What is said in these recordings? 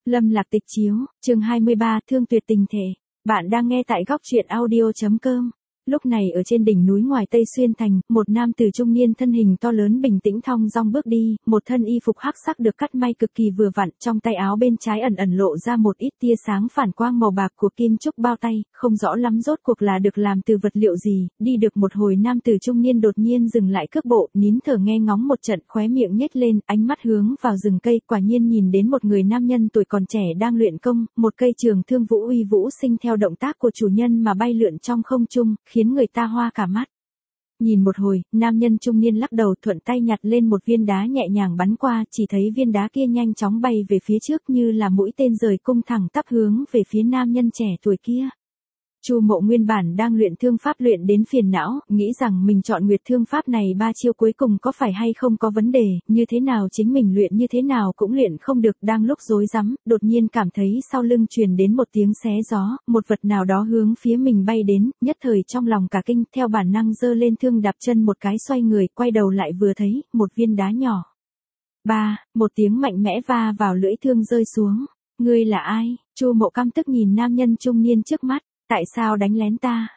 Lâm Lạc Tịch chiếu, chương 23, thương tuyệt tình thể. Bạn đang nghe tại góc truyện audio.com. Lúc này ở trên đỉnh núi ngoài Tây Xuyên Thành, một nam tử trung niên thân hình to lớn bình tĩnh thong dong bước đi, một thân y phục hắc sắc được cắt may cực kỳ vừa vặn, trong tay áo bên trái ẩn ẩn lộ ra một ít tia sáng phản quang màu bạc của kim trúc bao tay, không rõ lắm rốt cuộc là được làm từ vật liệu gì. Đi được một hồi nam tử trung niên đột nhiên dừng lại cước bộ, nín thở nghe ngóng một trận, khóe miệng nhếch lên, ánh mắt hướng vào rừng cây, quả nhiên nhìn đến một người nam nhân tuổi còn trẻ đang luyện công, một cây trường thương vũ uy vũ sinh theo động tác của chủ nhân mà bay lượn trong không trung, khiến người ta hoa cả mắt. Nhìn một hồi, nam nhân trung niên lắc đầu thuận tay nhặt lên một viên đá nhẹ nhàng bắn qua, chỉ thấy viên đá kia nhanh chóng bay về phía trước như là mũi tên rời cung thẳng tắp hướng về phía nam nhân trẻ tuổi kia. Chu Mộ nguyên bản đang luyện thương pháp luyện đến phiền não, nghĩ rằng mình chọn nguyệt thương pháp này 3 chiêu cuối cùng có phải hay không có vấn đề, như thế nào chính mình luyện như thế nào cũng luyện không được, đang lúc rối rắm, đột nhiên cảm thấy sau lưng truyền đến một tiếng xé gió, một vật nào đó hướng phía mình bay đến, nhất thời trong lòng cả kinh, theo bản năng giơ lên thương đạp chân một cái xoay người, quay đầu lại vừa thấy, một viên đá nhỏ. Một tiếng mạnh mẽ va vào lưỡi thương rơi xuống. Ngươi là ai? Chu Mộ căm tức nhìn nam nhân trung niên trước mắt. Tại sao đánh lén ta?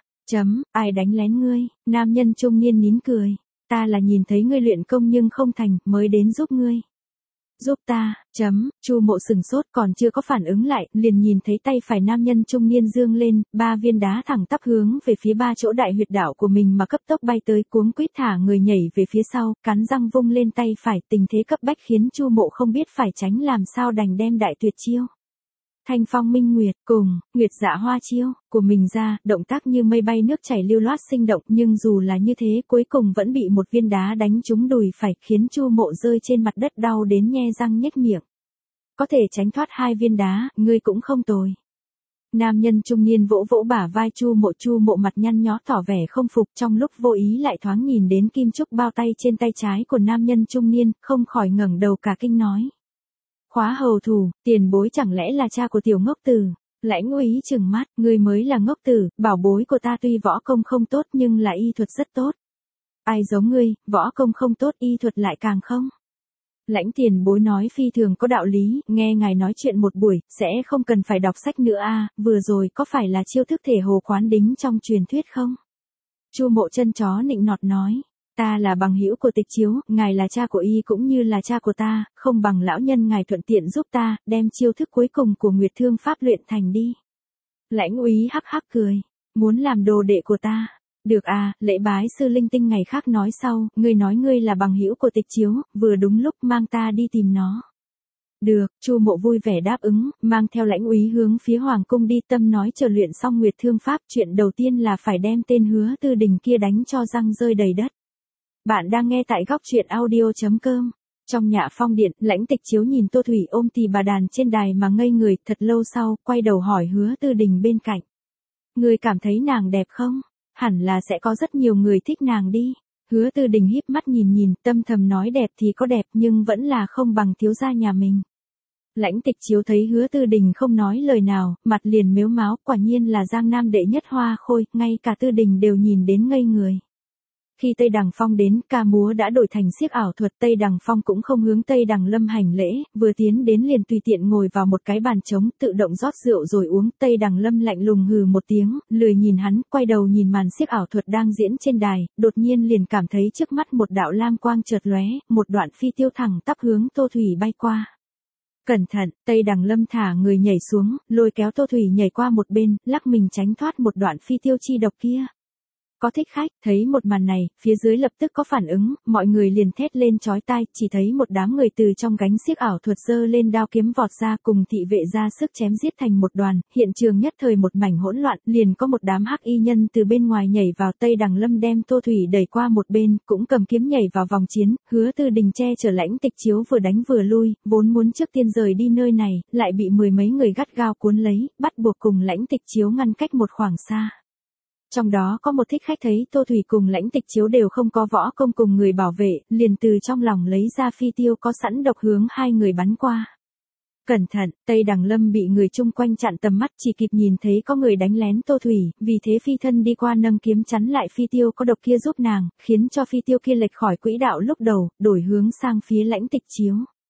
Ai đánh lén ngươi? Nam nhân trung niên nín cười. Ta là nhìn thấy ngươi luyện công nhưng không thành, mới đến giúp ngươi. Giúp ta? Chu Mộ sừng sốt còn chưa có phản ứng lại, liền nhìn thấy tay phải nam nhân trung niên dương lên, 3 viên đá thẳng tắp hướng về phía 3 chỗ đại huyệt đạo của mình mà cấp tốc bay tới, cuống quýt thả người nhảy về phía sau, cắn răng vung lên tay phải, tình thế cấp bách khiến Chu Mộ không biết phải tránh làm sao đành đem đại tuyệt chiêu. Thanh Phong Minh Nguyệt cùng Nguyệt Dạ Hoa chiêu của mình ra, động tác như mây bay nước chảy lưu loát sinh động, nhưng dù là như thế cuối cùng vẫn bị một viên đá đánh trúng đùi phải, khiến Chu Mộ rơi trên mặt đất đau đến nhe răng nhếch miệng. Có thể tránh thoát 2 viên đá, ngươi cũng không tồi. Nam nhân trung niên vỗ vỗ bả vai Chu Mộ mặt nhăn nhó tỏ vẻ không phục, trong lúc vô ý lại thoáng nhìn đến kim trúc bao tay trên tay trái của nam nhân trung niên, không khỏi ngẩng đầu cả kinh nói. Khóa hầu thủ, tiền bối chẳng lẽ là cha của tiểu ngốc tử? Lãnh Úy trừng mắt, ngươi mới là ngốc tử, bảo bối của ta tuy võ công không tốt nhưng là y thuật rất tốt. Ai giống ngươi, võ công không tốt y thuật lại càng không. Lãnh tiền bối nói phi thường có đạo lý, nghe ngài nói chuyện một buổi, sẽ không cần phải đọc sách nữa à, vừa rồi có phải là chiêu thức thể hồ quán đính trong truyền thuyết không? Chu Mộ chân chó nịnh nọt nói. Ta là bằng hữu của Tịch Chiếu, ngài là cha của y cũng như là cha của ta, không bằng lão nhân ngài thuận tiện giúp ta, đem chiêu thức cuối cùng của Nguyệt Thương Pháp luyện thành đi. Lãnh Úy hắc hắc cười, muốn làm đồ đệ của ta. Được à, lễ bái sư linh tinh ngày khác nói sau, ngươi nói ngươi là bằng hữu của Tịch Chiếu, vừa đúng lúc mang ta đi tìm nó. Được, Chu Mộ vui vẻ đáp ứng, mang theo Lãnh Úy hướng phía Hoàng cung đi, tâm nói chờ luyện xong Nguyệt Thương Pháp, chuyện đầu tiên là phải đem tên Hứa Tư Đình kia đánh cho răng rơi đầy đất. Bạn đang nghe tại góc truyện audio.com. Trong Nhã Phong điện, Lãnh Tịch Chiếu nhìn Tô Thủy ôm tỳ bà đàn trên đài mà ngây người, thật lâu sau, quay đầu hỏi Hứa Tư Đình bên cạnh. Ngươi cảm thấy nàng đẹp không? Hẳn là sẽ có rất nhiều người thích nàng đi. Hứa Tư Đình híp mắt nhìn, tâm thầm nói đẹp thì có đẹp nhưng vẫn là không bằng thiếu gia nhà mình. Lãnh Tịch Chiếu thấy Hứa Tư Đình không nói lời nào, mặt liền mếu máo, quả nhiên là Giang Nam đệ nhất hoa khôi, ngay cả Tư Đình đều nhìn đến ngây người. Khi Tây Đằng Phong đến, ca múa đã đổi thành xiếc ảo thuật, Tây Đằng Phong cũng không hướng Tây Đằng Lâm hành lễ, vừa tiến đến liền tùy tiện ngồi vào một cái bàn trống, tự động rót rượu rồi uống. Tây Đằng Lâm lạnh lùng hừ một tiếng, lười nhìn hắn, quay đầu nhìn màn xiếc ảo thuật đang diễn trên đài, đột nhiên liền cảm thấy trước mắt một đạo lam quang chợt lóe, một đoạn phi tiêu thẳng tắp hướng Tô Thủy bay qua. Cẩn thận, Tây Đằng Lâm thả người nhảy xuống, lôi kéo Tô Thủy nhảy qua một bên, lắc mình tránh thoát một đoạn phi tiêu chi độc kia. Có thích khách, thấy một màn này, phía dưới lập tức có phản ứng, mọi người liền thét lên chói tai, chỉ thấy một đám người từ trong gánh xiếc ảo thuật giơ lên đao kiếm vọt ra, cùng thị vệ ra sức chém giết thành một đoàn, hiện trường nhất thời một mảnh hỗn loạn, liền có một đám hắc y nhân từ bên ngoài nhảy vào. Tây Đằng Lâm đem Tô Thủy đẩy qua một bên, cũng cầm kiếm nhảy vào vòng chiến, Hứa Tư Đình che chở Lãnh Tịch Chiếu vừa đánh vừa lui, vốn muốn trước tiên rời đi nơi này, lại bị 10 mấy người gắt gao cuốn lấy, bắt buộc cùng Lãnh Tịch Chiếu ngăn cách một khoảng xa. Trong đó có một thích khách thấy Tô Thủy cùng Lãnh Tịch Chiếu đều không có võ công cùng người bảo vệ, liền từ trong lòng lấy ra phi tiêu có sẵn độc hướng 2 người bắn qua. Cẩn thận, Tây Đằng Lâm bị người chung quanh chặn tầm mắt, chỉ kịp nhìn thấy có người đánh lén Tô Thủy, vì thế phi thân đi qua nâng kiếm chắn lại phi tiêu có độc kia giúp nàng, khiến cho phi tiêu kia lệch khỏi quỹ đạo lúc đầu, đổi hướng sang phía Lãnh Tịch Chiếu.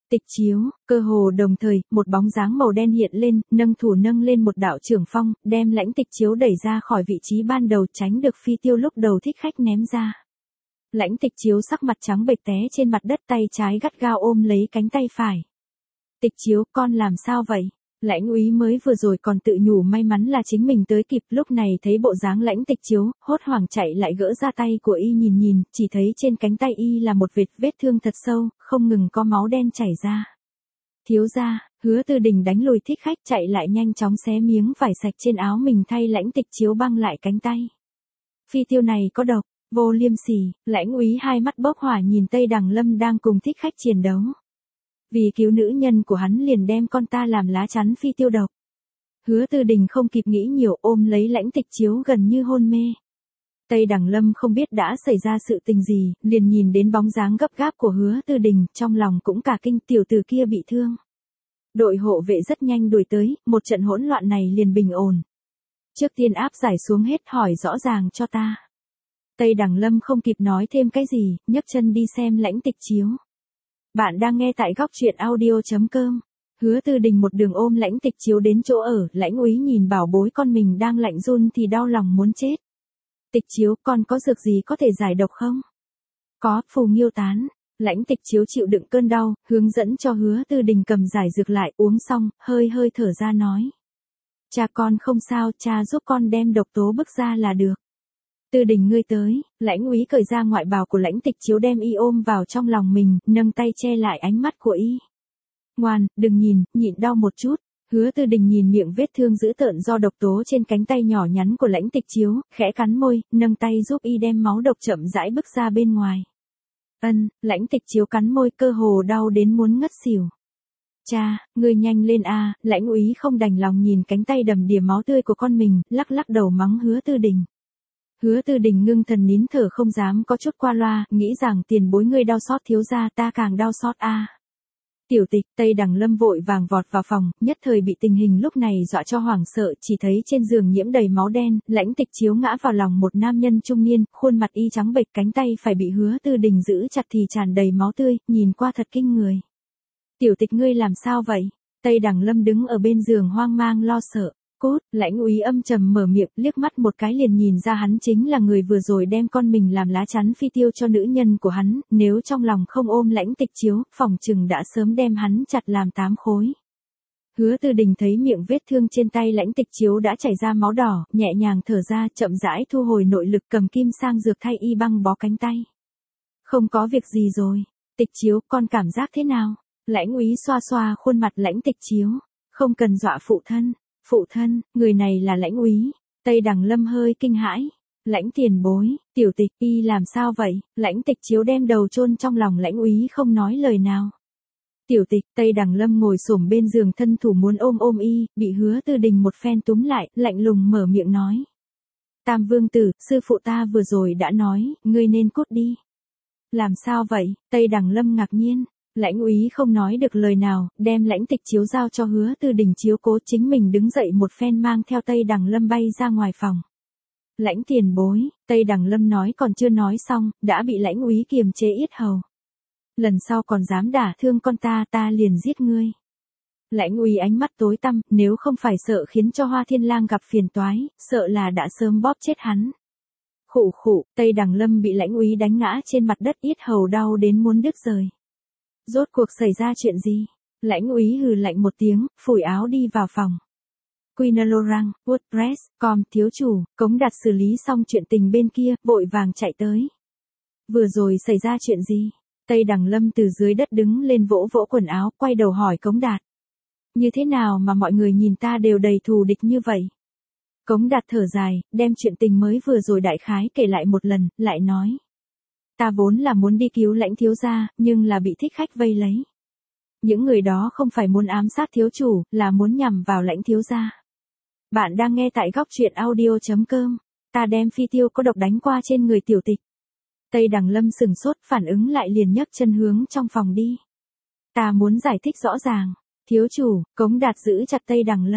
Tịch chiếu, cơ hồ đồng thời, một bóng dáng màu đen hiện lên, nâng thủ nâng lên một đạo trưởng phong, đem Lãnh Tịch Chiếu đẩy ra khỏi vị trí ban đầu, tránh được Phi Tiêu lúc đầu thích khách ném ra. Lãnh Tịch Chiếu sắc mặt trắng bệch té trên mặt đất, tay trái gắt gao ôm lấy cánh tay phải. Tịch Chiếu, con làm sao vậy? Lãnh úy mới vừa rồi còn tự nhủ may mắn là chính mình tới kịp, lúc này thấy bộ dáng Lãnh Tịch Chiếu, hốt hoảng chạy lại gỡ ra tay của y nhìn, chỉ thấy trên cánh tay y là một vết thương thật sâu, không ngừng có máu đen chảy ra. Thiếu gia, Hứa Tư Đình đánh lùi thích khách, chạy lại nhanh chóng xé miếng vải sạch trên áo mình thay Lãnh Tịch Chiếu băng lại cánh tay. Phi tiêu này có độc, vô liêm sỉ. Lãnh úy hai mắt bốc hỏa nhìn Tây Đằng Lâm đang cùng thích khách chiến đấu. Vì cứu nữ nhân của hắn liền đem con ta làm lá chắn phi tiêu độc. Hứa Tư Đình không kịp nghĩ nhiều, ôm lấy Lãnh Tịch Chiếu gần như hôn mê. Tây Đằng Lâm không biết đã xảy ra sự tình gì, liền nhìn đến bóng dáng gấp gáp của Hứa Tư Đình, trong lòng cũng cả kinh, tiểu tử kia bị thương. Đội hộ vệ rất nhanh đuổi tới, một trận hỗn loạn này liền bình ổn. Trước tiên áp giải xuống hết, hỏi rõ ràng cho ta. Tây Đằng Lâm không kịp nói thêm cái gì, nhấc chân đi xem Lãnh Tịch Chiếu. Bạn đang nghe tại góc truyện audio.com. Hứa Tư Đình một đường ôm Lãnh Tịch Chiếu đến chỗ ở, Lãnh úy nhìn bảo bối con mình đang lạnh run thì đau lòng muốn chết. Tịch Chiếu, con có dược gì có thể giải độc không? Có, phù nghiêu tán. Lãnh Tịch Chiếu chịu đựng cơn đau, hướng dẫn cho Hứa Tư Đình cầm giải dược lại, uống xong, hơi thở ra nói. Cha con không sao, cha giúp con đem độc tố bức ra là được. Tư Đình ngươi tới. Lãnh úy cởi ra ngoại bào của Lãnh Tịch Chiếu đem y ôm vào trong lòng mình, nâng tay che lại ánh mắt của y. Ngoan, đừng nhìn, nhịn đau một chút. Hứa Tư Đình nhìn miệng vết thương dữ tợn do độc tố trên cánh tay nhỏ nhắn của Lãnh Tịch Chiếu, khẽ cắn môi, nâng tay giúp y đem máu độc chậm rãi bức ra bên ngoài. Lãnh Tịch Chiếu cắn môi, cơ hồ đau đến muốn ngất xỉu. Cha, ngươi nhanh lên a. Lãnh úy không đành lòng nhìn cánh tay đầm đìa máu tươi của con mình, lắc đầu mắng Hứa Tư Đình. Hứa Tư Đình ngưng thần nín thở không dám có chút qua loa, nghĩ rằng tiền bối ngươi đau xót thiếu gia, ta càng đau xót a. Tiểu Tịch, Tây Đằng Lâm vội vàng vọt vào phòng, nhất thời bị tình hình lúc này dọa cho hoảng sợ, chỉ thấy trên giường nhiễm đầy máu đen, Lãnh Tịch Chiếu ngã vào lòng một nam nhân trung niên, khuôn mặt y trắng bệch, cánh tay phải bị Hứa Tư Đình giữ chặt thì tràn đầy máu tươi, nhìn qua thật kinh người. Tiểu Tịch ngươi làm sao vậy? Tây Đằng Lâm đứng ở bên giường hoang mang lo sợ. Cút, Lãnh úy âm trầm mở miệng, liếc mắt một cái liền nhìn ra hắn chính là người vừa rồi đem con mình làm lá chắn phi tiêu cho nữ nhân của hắn, nếu trong lòng không ôm Lãnh Tịch Chiếu, phòng chừng đã sớm đem hắn chặt làm 8 khối. Hứa Tư Đình thấy miệng vết thương trên tay Lãnh Tịch Chiếu đã chảy ra máu đỏ, nhẹ nhàng thở ra, chậm rãi thu hồi nội lực, cầm kim sang dược thay y băng bó cánh tay. Không có việc gì rồi. Tịch Chiếu, con cảm giác thế nào? Lãnh úy xoa xoa khuôn mặt Lãnh Tịch Chiếu. Không cần dọa phụ thân. Phụ thân, người này là Lãnh úy. Tây Đằng Lâm hơi kinh hãi. Lãnh tiền bối, Tiểu Tịch, y làm sao vậy? Lãnh Tịch Chiếu đem đầu chôn trong lòng Lãnh úy không nói lời nào. Tiểu Tịch, Tây Đằng Lâm ngồi xổm bên giường thân thủ muốn ôm y, bị Hứa Tư Đình một phen túm lại, lạnh lùng mở miệng nói. Tam vương tử, sư phụ ta vừa rồi đã nói, ngươi nên cút đi. Làm sao vậy? Tây Đằng Lâm ngạc nhiên. Lãnh úy không nói được lời nào, đem Lãnh Tịch Chiếu giao cho Hứa Tư Đình chiếu cố, chính mình đứng dậy một phen mang theo Tây Đằng Lâm bay ra ngoài phòng. Lãnh tiền bối, Tây Đằng Lâm nói còn chưa nói xong, đã bị Lãnh úy kiềm chế yết hầu. Lần sau còn dám đả thương con ta liền giết ngươi. Lãnh úy ánh mắt tối tăm, nếu không phải sợ khiến cho Hoa Thiên Lang gặp phiền toái, sợ là đã sớm bóp chết hắn. Khụ khụ, Tây Đằng Lâm bị Lãnh úy đánh ngã trên mặt đất, yết hầu đau đến muốn đứt rời. Rốt cuộc xảy ra chuyện gì? Lãnh úy hừ lạnh một tiếng, phủi áo đi vào phòng. Quinalorang, WordPress.com, thiếu chủ, Cống Đạt xử lý xong chuyện tình bên kia, vội vàng chạy tới. Vừa rồi xảy ra chuyện gì? Tây Đằng Lâm từ dưới đất đứng lên vỗ vỗ quần áo, quay đầu hỏi Cống Đạt. Như thế nào mà mọi người nhìn ta đều đầy thù địch như vậy? Cống Đạt thở dài, đem chuyện tình mới vừa rồi đại khái kể lại một lần, lại nói. Ta vốn là muốn đi cứu Lãnh thiếu gia, nhưng là bị thích khách vây lấy. Những người đó không phải muốn ám sát thiếu chủ, là muốn nhằm vào Lãnh thiếu gia. Bạn đang nghe tại góc truyện audio.com. Ta đem phi tiêu có độc đánh qua trên người Tiểu Tịch. Tây Đằng Lâm sừng sốt, phản ứng lại liền nhấc chân hướng trong phòng đi. Ta muốn giải thích rõ ràng. Thiếu chủ, Cống Đạt giữ chặt Tây Đằng Lâm.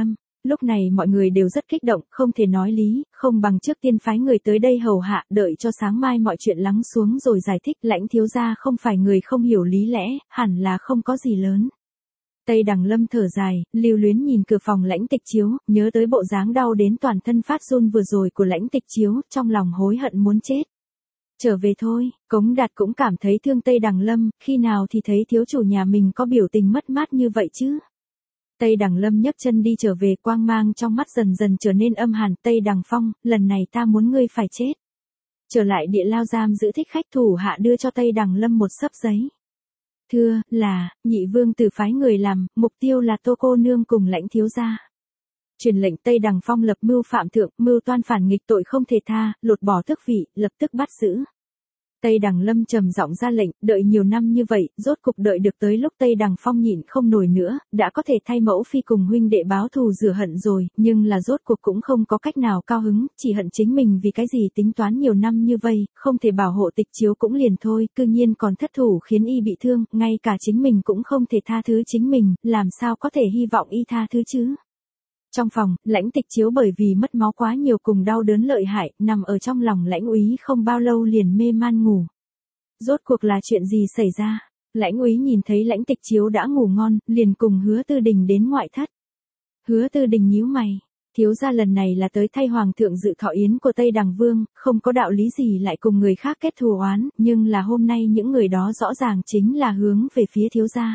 Lúc này mọi người đều rất kích động, không thể nói lý, không bằng trước tiên phái người tới đây hầu hạ, đợi cho sáng mai mọi chuyện lắng xuống rồi giải thích. Lãnh thiếu gia không phải người không hiểu lý lẽ, hẳn là không có gì lớn. Tây Đằng Lâm thở dài, lưu luyến nhìn cửa phòng Lãnh Tịch Chiếu, nhớ tới bộ dáng đau đến toàn thân phát run vừa rồi của Lãnh Tịch Chiếu, trong lòng hối hận muốn chết. Trở về thôi, Cống Đạt cũng cảm thấy thương Tây Đằng Lâm, khi nào thì thấy thiếu chủ nhà mình có biểu tình mất mát như vậy chứ. Tây Đằng Lâm nhấc chân đi trở về, quang mang trong mắt dần dần trở nên âm hàn. Tây Đằng Phong, lần này ta muốn ngươi phải chết. Trở lại địa lao giam giữ thích khách, thủ hạ đưa cho Tây Đằng Lâm một xấp giấy. Thưa, là, nhị vương tử phái người làm, mục tiêu là Tô cô nương cùng Lãnh thiếu gia. Truyền lệnh Tây Đằng Phong lập mưu phạm thượng, mưu toan phản nghịch tội không thể tha, lột bỏ tước vị, lập tức bắt giữ. Tây Đằng Lâm trầm giọng ra lệnh, đợi nhiều năm như vậy, rốt cục đợi được tới lúc Tây Đằng Phong nhịn không nổi nữa, đã có thể thay mẫu phi cùng huynh đệ báo thù rửa hận rồi, nhưng là rốt cuộc cũng không có cách nào cao hứng, chỉ hận chính mình vì cái gì tính toán nhiều năm như vậy, không thể bảo hộ Tịch Chiếu cũng liền thôi, cư nhiên còn thất thủ khiến y bị thương, ngay cả chính mình cũng không thể tha thứ chính mình, làm sao có thể hy vọng y tha thứ chứ. Trong phòng, Lãnh Tịch Chiếu bởi vì mất máu quá nhiều cùng đau đớn lợi hại, nằm ở trong lòng Lãnh Úy không bao lâu liền mê man ngủ. Rốt cuộc là chuyện gì xảy ra? Lãnh Úy nhìn thấy Lãnh Tịch Chiếu đã ngủ ngon, liền cùng Hứa Tư Đình đến ngoại thất. Hứa Tư Đình nhíu mày, thiếu gia lần này là tới thay hoàng thượng dự thọ yến của Tây Đằng Vương, không có đạo lý gì lại cùng người khác kết thù oán, nhưng là hôm nay những người đó rõ ràng chính là hướng về phía thiếu gia.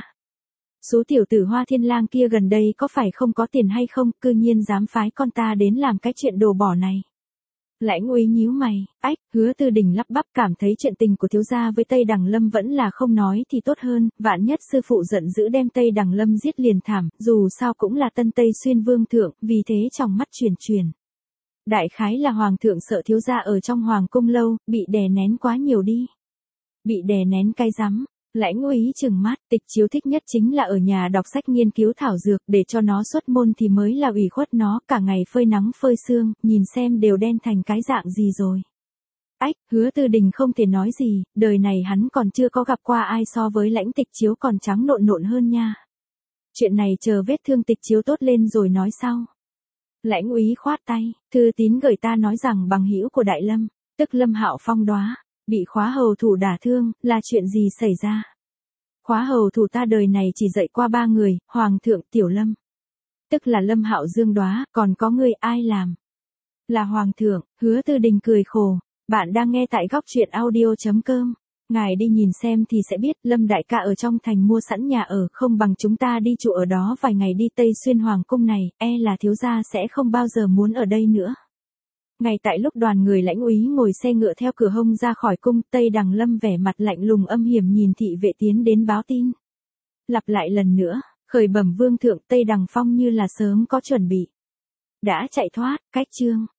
Số tiểu tử Hoa Thiên Lang kia gần đây có phải không có tiền hay không, cư nhiên dám phái con ta đến làm cái chuyện đồ bỏ này. Lãnh Úy nhíu mày, ách, Hứa Tư Đình lắp bắp cảm thấy chuyện tình của thiếu gia với Tây Đằng Lâm vẫn là không nói thì tốt hơn, vạn nhất sư phụ giận dữ đem Tây Đằng Lâm giết liền thảm, dù sao cũng là Tân Tây Xuyên Vương thượng, vì thế trong mắt truyền. Đại khái là hoàng thượng sợ thiếu gia ở trong hoàng cung lâu, bị đè nén quá nhiều đi. Bị đè nén cái rắm. Lãnh Úy trừng mắt, Tịch Chiếu thích nhất chính là ở nhà đọc sách nghiên cứu thảo dược, để cho nó xuất môn thì mới là ủy khuất nó, cả ngày phơi nắng phơi sương, nhìn xem đều đen thành cái dạng gì rồi. Ách, Hứa Tư Đình không thể nói gì, đời này hắn còn chưa có gặp qua ai so với Lãnh Tịch Chiếu còn trắng nộn hơn nha. Chuyện này chờ vết thương Tịch Chiếu tốt lên rồi nói sau. Lãnh Úy khoát tay, thư tín gửi ta nói rằng bằng hữu của Đại Lâm, tức Lâm Hạo Phong đó. Bị khóa hầu thủ đả thương, là chuyện gì xảy ra? Khóa hầu thủ ta đời này chỉ dạy qua 3 người, Hoàng thượng, Tiểu Lâm. Tức là Lâm Hạo Dương đó, còn có người ai làm? Là Hoàng thượng. Hứa Tư Đình cười khổ. Bạn đang nghe tại góc truyện audio.com. Ngài đi nhìn xem thì sẽ biết, Lâm đại ca ở trong thành mua sẵn nhà ở, không bằng chúng ta đi trụ ở đó vài ngày đi Tây Xuyên Hoàng cung này, là thiếu gia sẽ không bao giờ muốn ở đây nữa. Ngay tại lúc đoàn người Lãnh Úy ngồi xe ngựa theo cửa hông ra khỏi cung, Tây Đằng Lâm vẻ mặt lạnh lùng âm hiểm nhìn thị vệ tiến đến báo tin. Lặp lại lần nữa, khởi bẩm vương thượng, Tây Đằng Phong như là sớm có chuẩn bị. Đã chạy thoát, cách chương.